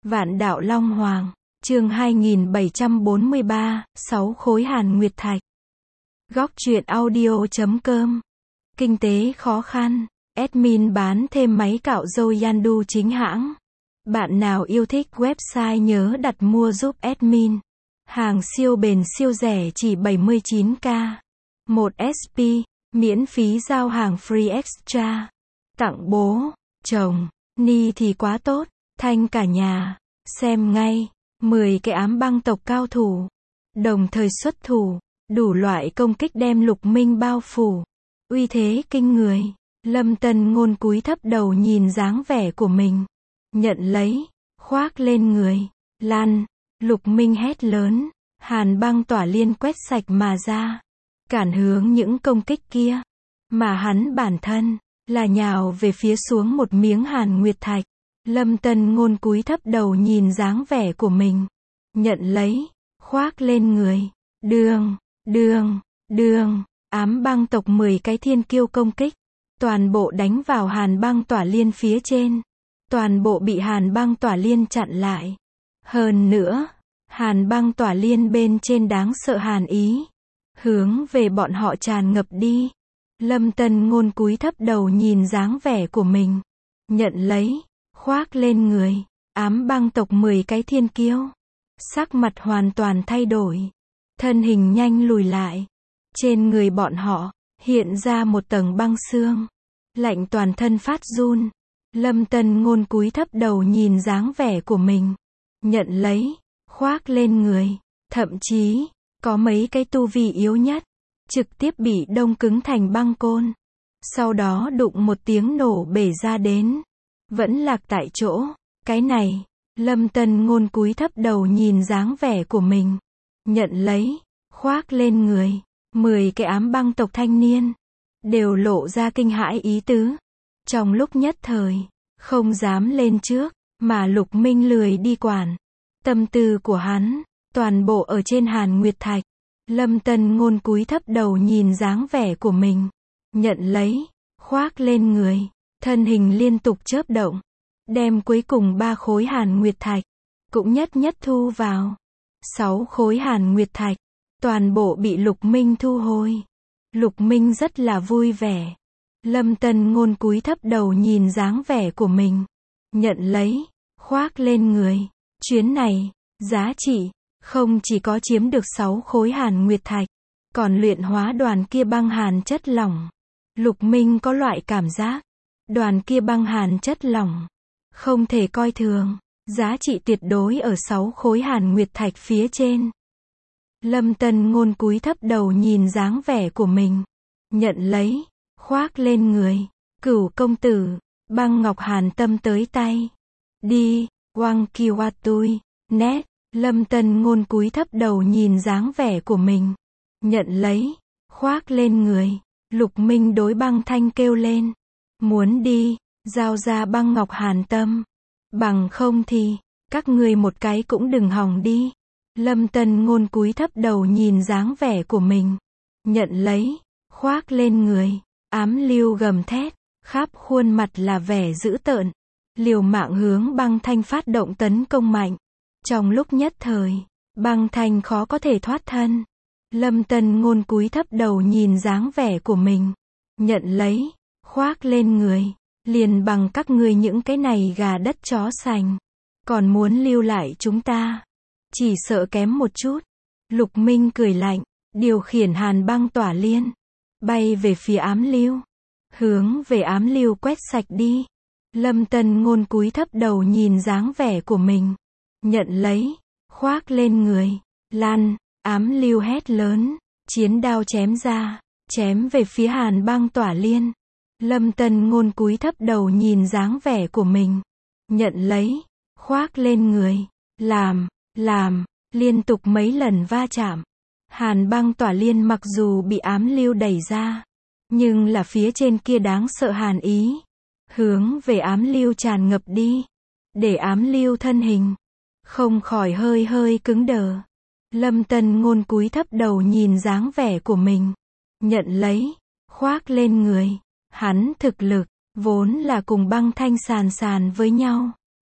Vạn đạo Long Hoàng, chương 2743, 6 khối hàn nguyệt thạch. Góc truyện audio.com. Kinh tế khó khăn, admin bán thêm máy cạo râu Yandu chính hãng. Bạn nào yêu thích website nhớ đặt mua giúp admin. Hàng siêu bền siêu rẻ chỉ 79k. 1 SP, miễn phí giao hàng free extra. Tặng bố, chồng, ni thì quá tốt, thanh cả nhà. Xem ngay, 10 cái ám băng tộc cao thủ. Đồng thời xuất thủ, đủ loại công kích đem Lục Minh bao phủ. Uy thế kinh người. Lâm Tân Ngôn cúi thấp đầu nhìn dáng vẻ của mình. Nhận lấy, khoác lên người. Lan, Lục Minh hét lớn. Hàn băng tỏa liên quét sạch mà ra. Cản hướng những công kích kia. Mà hắn bản thân, là nhào về phía xuống một miếng hàn nguyệt thạch. Lâm Tân Ngôn cúi thấp đầu nhìn dáng vẻ của mình. Nhận lấy, khoác lên người. Đường, ám băng tộc 10 cái thiên kiêu công kích. Toàn bộ đánh vào hàn băng tỏa liên phía trên. Toàn bộ bị hàn băng tỏa liên chặn lại. Hơn nữa, hàn băng tỏa liên bên trên đáng sợ hàn ý. Hướng về bọn họ tràn ngập đi. Lâm Tân Ngôn cúi thấp đầu nhìn dáng vẻ của mình. Nhận lấy, khoác lên người. Ám băng tộc 10 cái thiên kiêu. Sắc mặt hoàn toàn thay đổi. Thân hình nhanh lùi lại. Trên người bọn họ, hiện ra một tầng băng xương. Lạnh toàn thân phát run. Lâm Tân Ngôn cúi thấp đầu nhìn dáng vẻ của mình. Nhận lấy, khoác lên người. Thậm chí, có mấy cái tu vi yếu nhất. Trực tiếp bị đông cứng thành băng côn. Sau đó đụng một tiếng nổ bể ra đến. Vẫn lạc tại chỗ. Cái này, Lâm Tân Ngôn cúi thấp đầu nhìn dáng vẻ của mình. Nhận lấy, khoác lên người. 10 cái ám băng tộc thanh niên. Đều lộ ra kinh hãi ý tứ. Trong lúc nhất thời, không dám lên trước. Mà Lục Minh lười đi quản. Tâm tư của hắn, toàn bộ ở trên hàn nguyệt thạch. Lâm Tân Ngôn cúi thấp đầu nhìn dáng vẻ của mình. Nhận lấy, khoác lên người. Thân hình liên tục chớp động. Đem cuối cùng 3 khối hàn nguyệt thạch. Cũng nhất thu vào. 6 khối hàn nguyệt thạch. Toàn bộ bị Lục Minh thu hồi. Lục Minh rất là vui vẻ. Lâm Tân Ngôn cúi thấp đầu nhìn dáng vẻ của mình. Nhận lấy, khoác lên người. Chuyến này, giá trị, không chỉ có chiếm được 6 khối hàn nguyệt thạch. Còn luyện hóa đoàn kia băng hàn chất lỏng. Lục Minh có loại cảm giác. Đoàn kia băng hàn chất lỏng. Không thể coi thường. Giá trị tuyệt đối ở 6 khối hàn nguyệt thạch phía trên. Lâm Tân Ngôn cúi thấp đầu nhìn dáng vẻ của mình. Nhận lấy, khoác lên người. Cửu công tử, băng ngọc hàn tâm tới tay. Đi, Wang Kiwatui, nét. Lâm Tân Ngôn cúi thấp đầu nhìn dáng vẻ của mình. Nhận lấy, khoác lên người. Lục Minh đối băng thanh kêu lên. Muốn đi, giao ra băng ngọc hàn tâm. Bằng không thì, các ngươi một cái cũng đừng hòng đi. Lâm Tân Ngôn cúi thấp đầu nhìn dáng vẻ của mình. Nhận lấy, khoác lên người. Ám lưu gầm thét, khắp khuôn mặt là vẻ dữ tợn. Liều mạng hướng băng thanh phát động tấn công mạnh. Trong lúc nhất thời, băng thanh khó có thể thoát thân. Lâm Tân Ngôn cúi thấp đầu nhìn dáng vẻ của mình. Nhận lấy, khoác lên người. Liền bằng các ngươi những cái này gà đất chó sành. Còn muốn lưu lại chúng ta. Chỉ sợ kém một chút. Lục Minh cười lạnh. Điều khiển hàn băng tỏa liên. Bay về phía ám lưu. Hướng về ám lưu quét sạch đi. Lâm Tân Ngôn cúi thấp đầu nhìn dáng vẻ của mình. Nhận lấy, khoác lên người. Lan, ám lưu hét lớn. Chiến đao chém ra. Chém về phía hàn băng tỏa liên. Lâm Tân Ngôn cúi thấp đầu nhìn dáng vẻ của mình. Nhận lấy, khoác lên người. Làm, liên tục mấy lần va chạm. Hàn băng tỏa liên mặc dù bị ám lưu đẩy ra. Nhưng là phía trên kia đáng sợ hàn ý. Hướng về ám lưu tràn ngập đi. Để ám lưu thân hình. Không khỏi hơi cứng đờ. Lâm Tân Ngôn cúi thấp đầu nhìn dáng vẻ của mình. Nhận lấy, khoác lên người. Hắn thực lực, vốn là cùng băng thanh sàn với nhau.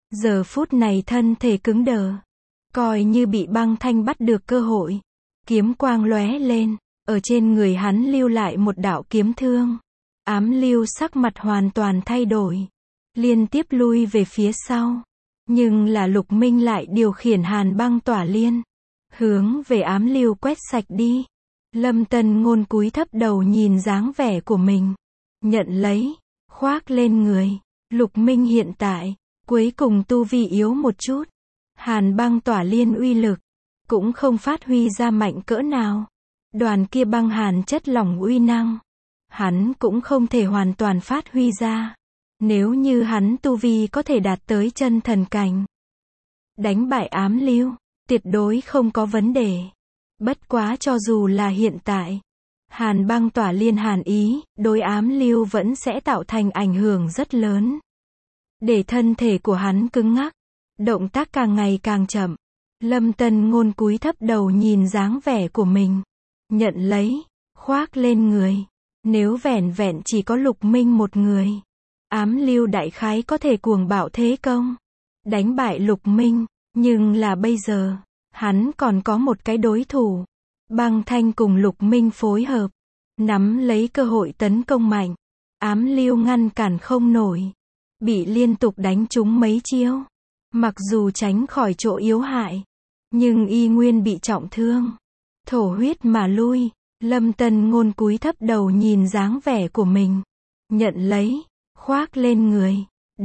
Giờ phút này thân thể cứng đờ, coi như bị băng thanh bắt được cơ hội. Kiếm quang lóe lên, ở trên người hắn lưu lại một đạo kiếm thương. Ám Lưu sắc mặt hoàn toàn thay đổi, liên tiếp lui về phía sau. Nhưng là Lục Minh lại điều khiển hàn băng tỏa liên, hướng về Ám Lưu quét sạch đi. Lâm Tân Ngôn cúi thấp đầu nhìn dáng vẻ của mình, nhận lấy, khoác lên người. Lục Minh hiện tại, cuối cùng tu vi yếu một chút. Hàn băng tỏa liên uy lực, cũng không phát huy ra mạnh cỡ nào. Đoàn kia băng hàn chất lỏng uy năng, hắn cũng không thể hoàn toàn phát huy ra. Nếu như hắn tu vi có thể đạt tới chân thần cảnh, đánh bại Ám Lưu, tuyệt đối không có vấn đề. Bất quá cho dù là hiện tại, hàn băng tỏa liên hàn ý, đối Ám Lưu vẫn sẽ tạo thành ảnh hưởng rất lớn. Để thân thể của hắn cứng ngắc, động tác càng ngày càng chậm. Lâm Tân Ngôn cúi thấp đầu nhìn dáng vẻ của mình, nhận lấy, khoác lên người. Nếu vẻn vẹn chỉ có Lục Minh một người, Ám Lưu đại khái có thể cuồng bạo thế công, đánh bại Lục Minh. Nhưng là bây giờ, hắn còn có một cái đối thủ. Băng Thanh cùng Lục Minh phối hợp, nắm lấy cơ hội tấn công mạnh. Ám Lưu ngăn cản không nổi, bị liên tục đánh trúng mấy chiêu. Mặc dù tránh khỏi chỗ yếu hại, nhưng y nguyên bị trọng thương, thổ huyết mà lui. Lâm Tân Ngôn cúi thấp đầu nhìn dáng vẻ của mình, nhận lấy, khoác lên người.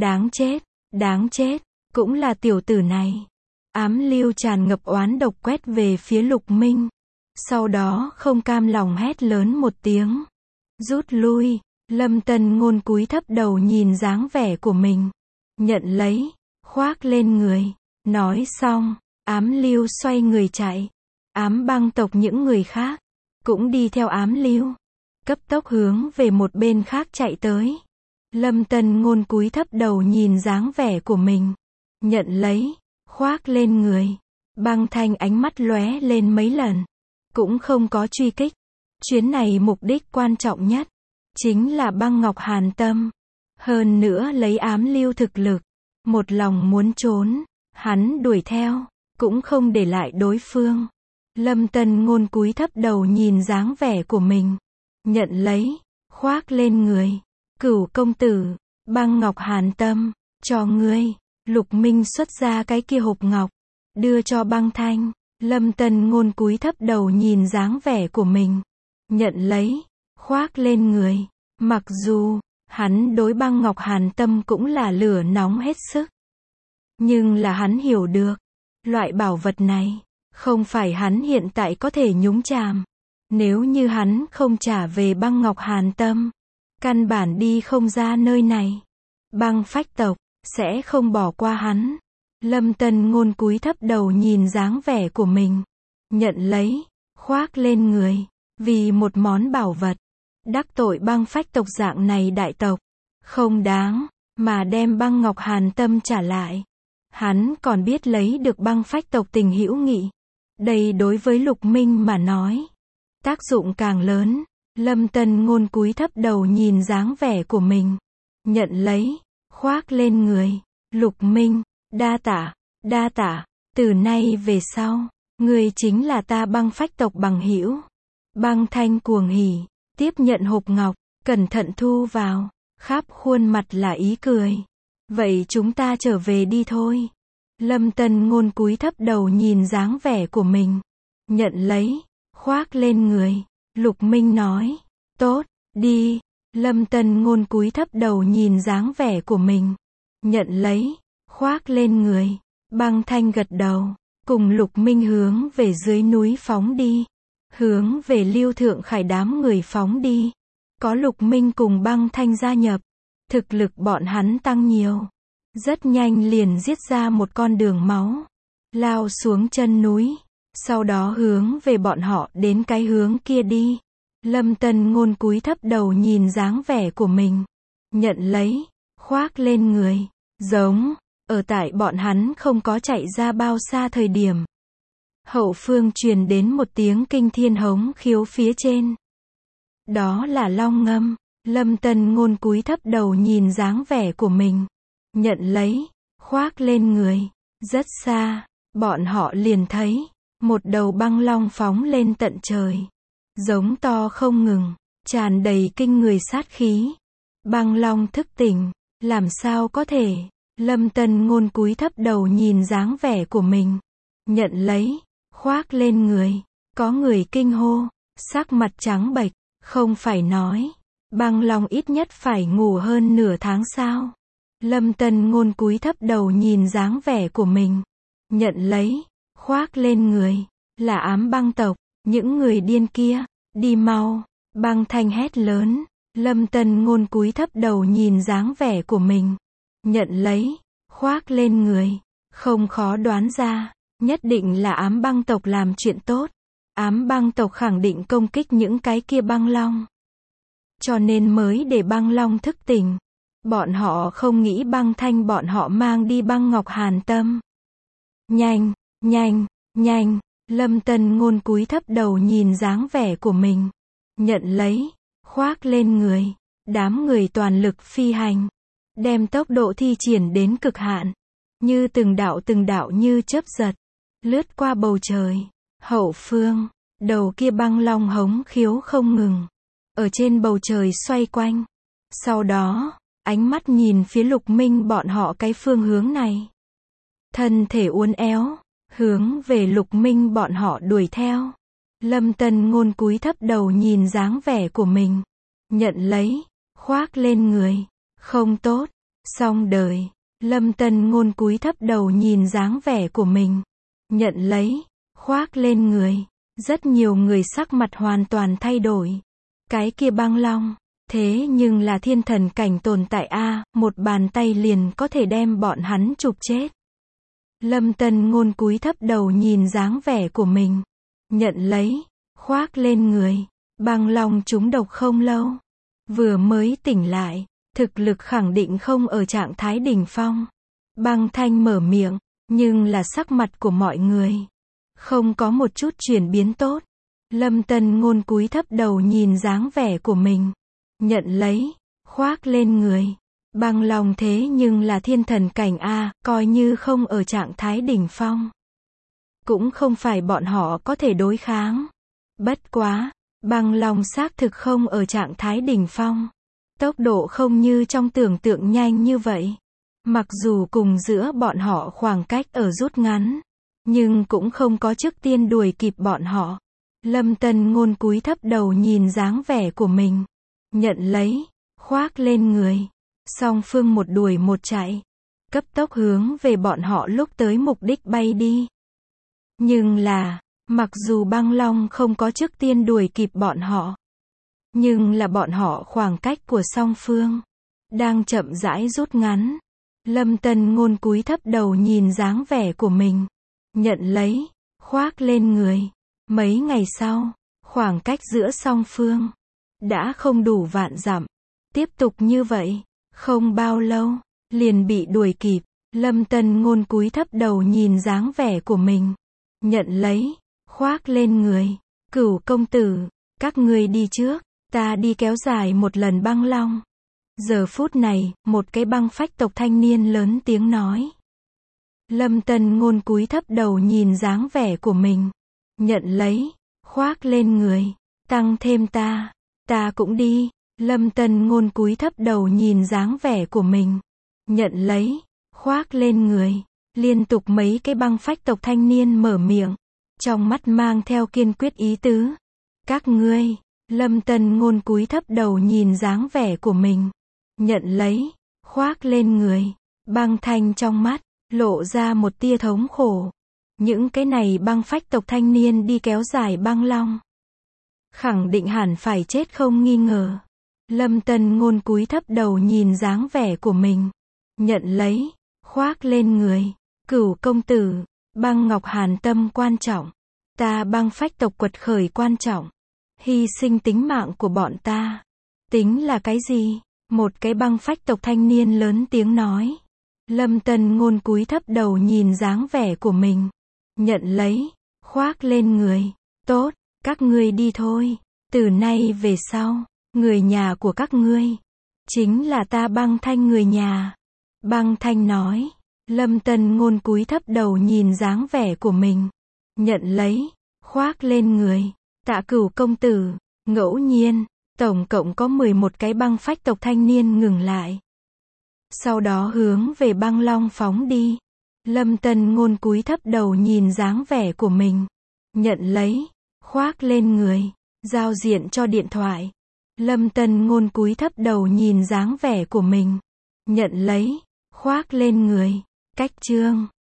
Đáng chết, cũng là tiểu tử này. Ám Lưu tràn ngập oán độc quét về phía Lục Minh, sau đó không cam lòng hét lớn một tiếng, rút lui. Lâm Tân Ngôn cúi thấp đầu nhìn dáng vẻ của mình, nhận lấy, khoác lên người. Nói xong, Ám Lưu xoay người chạy. Ám băng tộc những người khác cũng đi theo Ám Lưu, cấp tốc hướng về một bên khác chạy tới. Lâm Tân Ngôn cúi thấp đầu nhìn dáng vẻ của mình, nhận lấy, khoác lên người. Băng Thanh ánh mắt lóe lên mấy lần, cũng không có truy kích. Chuyến này mục đích quan trọng nhất chính là băng ngọc hàn tâm. Hơn nữa lấy Ám Lưu thực lực, một lòng muốn trốn, hắn đuổi theo, cũng không để lại đối phương. Lâm Tân Ngôn cúi thấp đầu nhìn dáng vẻ của mình, nhận lấy, khoác lên người. Cửu công tử, băng ngọc hàn tâm, cho ngươi. Lục Minh xuất ra cái kia hộp ngọc, đưa cho Băng Thanh. Lâm Tân Ngôn cúi thấp đầu nhìn dáng vẻ của mình, nhận lấy, khoác lên người. Mặc dù, hắn đối băng ngọc hàn tâm cũng là lửa nóng hết sức, nhưng là hắn hiểu được, loại bảo vật này, không phải hắn hiện tại có thể nhúng chàm. Nếu như hắn không trả về băng ngọc hàn tâm, căn bản đi không ra nơi này. Băng phách tộc sẽ không bỏ qua hắn. Lâm Tân Ngôn cúi thấp đầu nhìn dáng vẻ của mình, nhận lấy, khoác lên người. Vì một món bảo vật, đắc tội băng phách tộc dạng này đại tộc, không đáng, mà đem băng ngọc hàn tâm trả lại. Hắn còn biết lấy được băng phách tộc tình hữu nghị. Đây đối với Lục Minh mà nói, tác dụng càng lớn. Lâm Tân Ngôn cúi thấp đầu nhìn dáng vẻ của mình, nhận lấy, khoác lên người. Lục Minh, đa tạ, từ nay về sau, ngươi chính là ta băng phách tộc bằng hữu. Băng Thanh cuồng hỉ, tiếp nhận hộp ngọc, cẩn thận thu vào, khắp khuôn mặt là ý cười. Vậy chúng ta trở về đi thôi. Lâm Tân Ngôn cúi thấp đầu nhìn dáng vẻ của mình, nhận lấy, khoác lên người. Lục Minh nói, tốt, đi. Lâm Tân Ngôn cúi thấp đầu nhìn dáng vẻ của mình, nhận lấy, khoác lên người. Băng Thanh gật đầu, cùng Lục Minh hướng về dưới núi phóng đi, hướng về Lưu Thượng Khải đám người phóng đi. Có Lục Minh cùng Băng Thanh gia nhập, thực lực bọn hắn tăng nhiều, rất nhanh liền giết ra một con đường máu, lao xuống chân núi, sau đó hướng về bọn họ đến cái hướng kia đi. Lâm Tân Ngôn cúi thấp đầu nhìn dáng vẻ của mình, nhận lấy, khoác lên người. Giống, ở tại bọn hắn không có chạy ra bao xa thời điểm, hậu phương truyền đến một tiếng kinh thiên hống khiếu phía trên. Đó là long ngâm. Lâm Tân Ngôn cúi thấp đầu nhìn dáng vẻ của mình, nhận lấy, khoác lên người. Rất xa, bọn họ liền thấy một đầu băng long phóng lên tận trời, giống to không ngừng, tràn đầy kinh người sát khí. Băng long thức tỉnh, làm sao có thể? Lâm Tân Ngôn cúi thấp đầu nhìn dáng vẻ của mình, nhận lấy, khoác lên người. Có người kinh hô, sắc mặt trắng bệch, không phải nói, băng long ít nhất phải ngủ hơn nửa tháng sao? Lâm Tân Ngôn cúi thấp đầu nhìn dáng vẻ của mình, nhận lấy, khoác lên người. Là ám băng tộc, những người điên kia, đi mau. Băng Thanh hét lớn. Lâm Tân Ngôn cúi thấp đầu nhìn dáng vẻ của mình, nhận lấy, khoác lên người. Không khó đoán ra, nhất định là ám băng tộc làm chuyện tốt. Ám băng tộc khẳng định công kích những cái kia băng long, cho nên mới để băng long thức tỉnh. Bọn họ không nghĩ Băng Thanh bọn họ mang đi băng ngọc hàn tâm. Nhanh, nhanh, nhanh. Lâm Tân Ngôn cúi thấp đầu nhìn dáng vẻ của mình, nhận lấy, khoác lên người. Đám người toàn lực phi hành, đem tốc độ thi triển đến cực hạn, như từng đạo như chớp giật, lướt qua bầu trời. Hậu phương, đầu kia băng long hống khiếu không ngừng, ở trên bầu trời xoay quanh. Sau đó, ánh mắt nhìn phía Lục Minh bọn họ cái phương hướng này. Thân thể uốn éo, hướng về Lục Minh bọn họ đuổi theo. Lâm Tân Ngôn cúi thấp đầu nhìn dáng vẻ của mình, nhận lấy, khoác lên người. Không tốt, xong đời. Lâm Tân Ngôn cúi thấp đầu nhìn dáng vẻ của mình, nhận lấy, khoác lên người. Rất nhiều người sắc mặt hoàn toàn thay đổi. Cái kia băng long, thế nhưng là thiên thần cảnh tồn tại a, một bàn tay liền có thể đem bọn hắn chụp chết. Lâm Tân Ngôn cúi thấp đầu nhìn dáng vẻ của mình, nhận lấy, khoác lên người. Băng long trúng độc không lâu, vừa mới tỉnh lại, thực lực khẳng định không ở trạng thái đỉnh phong. Băng Thanh mở miệng, nhưng là sắc mặt của mọi người không có một chút chuyển biến tốt. Lâm Tân Ngôn cúi thấp đầu nhìn dáng vẻ của mình, nhận lấy, khoác lên người. Băng long thế nhưng là thiên thần cảnh a, coi như không ở trạng thái đỉnh phong, cũng không phải bọn họ có thể đối kháng. Bất quá, băng long xác thực không ở trạng thái đỉnh phong. Tốc độ không như trong tưởng tượng nhanh như vậy. Mặc dù cùng giữa bọn họ khoảng cách ở rút ngắn, nhưng cũng không có trước tiên đuổi kịp bọn họ. Lâm Tân Ngôn cúi thấp đầu nhìn dáng vẻ của mình, nhận lấy, khoác lên người. Song phương một đuổi một chạy, cấp tốc hướng về bọn họ lúc tới mục đích bay đi. Nhưng là, mặc dù băng long không có trước tiên đuổi kịp bọn họ, nhưng là bọn họ khoảng cách của song phương đang chậm rãi rút ngắn. Lâm Tân Ngôn cúi thấp đầu nhìn dáng vẻ của mình, nhận lấy, khoác lên người. Mấy ngày sau, khoảng cách giữa song phương đã không đủ vạn dặm. Tiếp tục như vậy, không bao lâu liền bị đuổi kịp. Lâm Tân Ngôn cúi thấp đầu nhìn dáng vẻ của mình, nhận lấy, khoác lên người. Cửu công tử, các ngươi đi trước, ta đi kéo dài một lần băng long. Giờ phút này, một cái băng phách tộc thanh niên lớn tiếng nói. Lâm Tân Ngôn cúi thấp đầu nhìn dáng vẻ của mình, nhận lấy, khoác lên người. Tăng thêm ta cũng đi. Lâm Tân Ngôn cúi thấp đầu nhìn dáng vẻ của mình, nhận lấy, khoác lên người. Liên tục mấy cái băng phách tộc thanh niên mở miệng, trong mắt mang theo kiên quyết ý tứ. Các ngươi. Lâm Tân Ngôn cúi thấp đầu nhìn dáng vẻ của mình, nhận lấy, khoác lên người. Băng Thanh trong mắt lộ ra một tia thống khổ. Những cái này băng phách tộc thanh niên đi kéo dài băng long, khẳng định hẳn phải chết không nghi ngờ. Lâm Tân Ngôn cúi thấp đầu nhìn dáng vẻ của mình, nhận lấy, khoác lên người. Cửu công tử, băng ngọc hàn tâm quan trọng, ta băng phách tộc quật khởi quan trọng. Hy sinh tính mạng của bọn ta tính là cái gì? Một cái băng phách tộc thanh niên lớn tiếng nói. Lâm Tân Ngôn cúi thấp đầu nhìn dáng vẻ của mình, nhận lấy, khoác lên người. Tốt, các ngươi đi thôi. Từ nay về sau, người nhà của các ngươi chính là ta Băng Thanh người nhà. Băng Thanh nói. Lâm Tân Ngôn cúi thấp đầu nhìn dáng vẻ của mình. Nhận lấy, khoác lên người. Tạ Cửu công tử, ngẫu nhiên, tổng cộng có 11 cái băng phách tộc thanh niên ngừng lại. Sau đó hướng về băng long phóng đi. Lâm Tân Ngôn cúi thấp đầu nhìn dáng vẻ của mình. Nhận lấy, khoác lên người. Giao diện cho điện thoại. Lâm Tân Ngôn cúi thấp đầu nhìn dáng vẻ của mình. Nhận lấy, khoác lên người. Cách chương